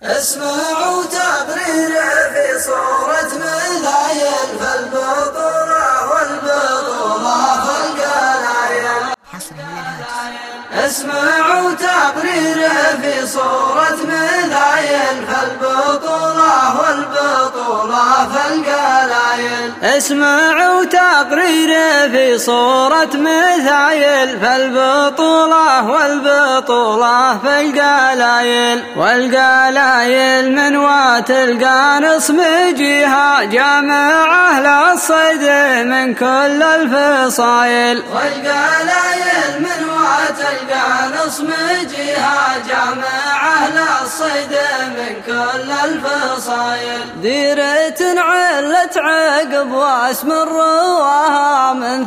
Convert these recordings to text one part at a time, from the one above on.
اسمعوا تقرير في صورة مذايل فالبطولة والبطولة فالقلايل. اسمعوا تقرير في صورة مذايل فالبطولة والبطولة فالقلايل. اسمعوا تقرير في صورة مثايل فالبطولة والبطولة فالقلايل. والقلايل من وات القانص مجيها جامعة للصيد من كل الفصايل. والقلايل من وات القانص مجيها جامعة للصيد من كل الفصايل. ديرة علت عقب واسم رواها من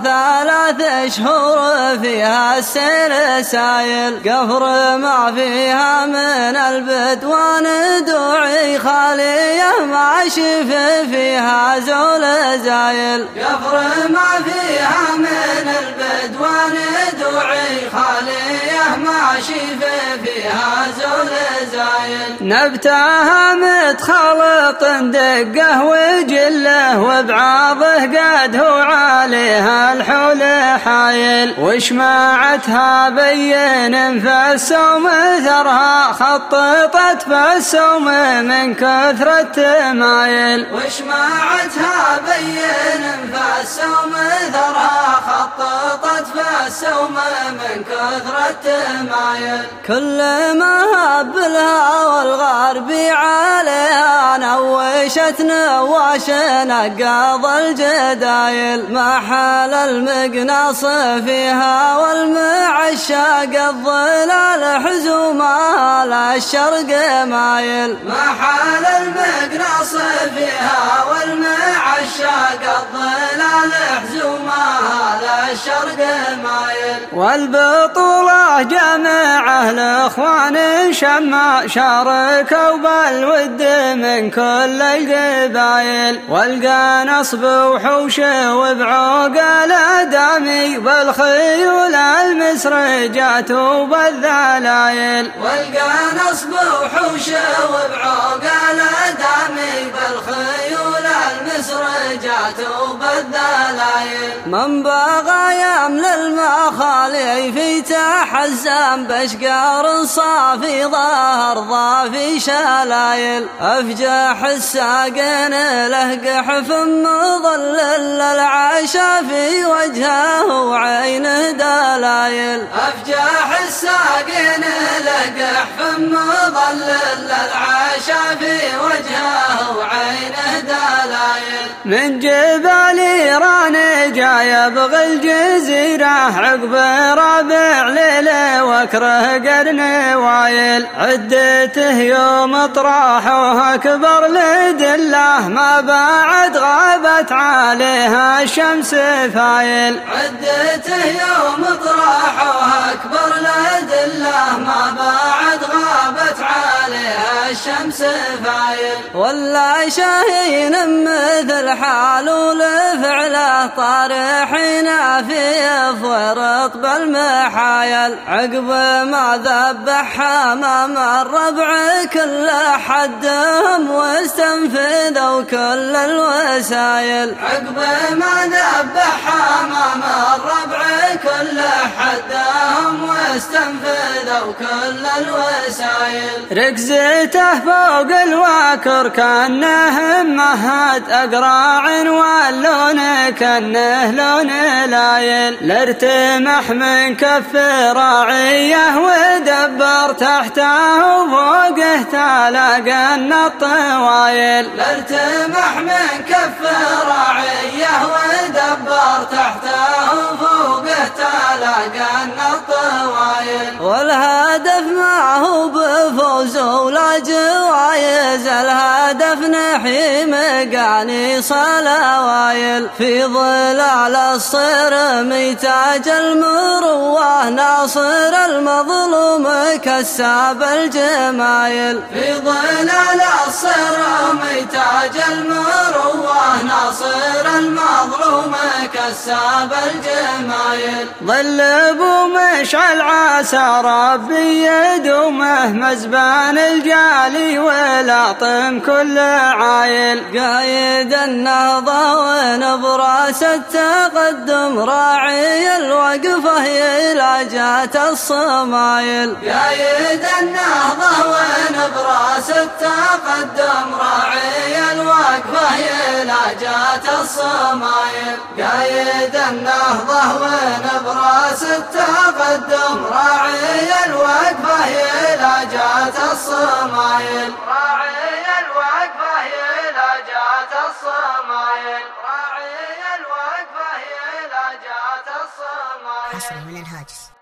3 أشهر فيها السيل سايل. قفر ما فيها من البدوان دوعي خالية ما شف فيها زول زايل. قفر ما فيها من البدوان دوعي خالية ما شف فيها زول زايل. نبتها متخلط دقه وجله وبعاضه قد هو عليها الحول حايل. وشماعتها بين فالسوم ثرها خططت فالسوم من كثرة تمايل. وشماعتها بين فالسوم ثرها خططت فالسوم من كثرة تمايل. كل ما هب لها والغربي عليها نوشت نواش نقاض الجدايل. ما حال المقناص فيها والمعشاق الظلال حزومها للشرق مايل. ما حال المقناص فيها والمعشاق الظلال حزومها للشرق مايل. والبطولة جماعة الاخوان شما شاركوا بالود من كل القبايل. والقانص بوحوش وبعقل دامي بالخيول المسرجات وبالذلايل. والقانص بوحوش وبعقل دامي بالخيول المسرجات وبالذلايل. من بغى يمل المخالي في تحزم بشقار صافي ظهر ضافي شلايل. أفجح الساقين له قحف مظلل العشا في وجهه وعينه دلايل. أفجح الساقين له قحف مظلل العشا في وجهه وعينه دلايل. من جبال إيران جاي يبغي الجزيرة عقب ربع ليلة وكره قرن وايل. عدته يوم طراحه أكبر لدله ما بعد غابت عليها الشمس فايل. عدته يوم طراحه أكبر لدله ما بعد غابت عليها الشمس فايل. ولا شاهين مثل حاله لفعله طارحين في فرط بالمحايل. عقب ما ذبحها ما مر الربع كل حدهم واستنفذوا كل الوسايل. عقب ما ذبحها ما مر الربع كل حدهم واستنفذوا كل الوسايل. ركزته فوق الواكر كانه مهد اقراع واللون كانه لون لايل. لارتمح من كف راعيه ودبر تحته وفوقه تلاقى الطوايل. لارتمح من كف راعيه ودبر تحته وفوقه تلاقى الطوايل. والهدف ما هو بفوز ولا جوايز الهدف نحو الجحيم قانيص الأوايل، في ظلال الصرم تاج المروة ناصر المظلوم كساب الجمايل، في ظلال الصرم تاج المروة ناصر المظلوم كساب الجمايل. ظل ابو مشعل عسى ربي يدومه مزبان الجالي ولاطم كل عايل، قايد النهضة ونبراس التقدم راعي الوقفة إلى جات الصمايل، قايد النهضة ونبراس التقدم راعي الوقفة إلى جات الصمايل، قايد النهضة ونبراس التقدم راعي الوقفة إلى جات الصمايل، راعي الوقفة إلى جات الصمايل، راعي الوقفة إلى جات الصمايل. حصري من الهاجس.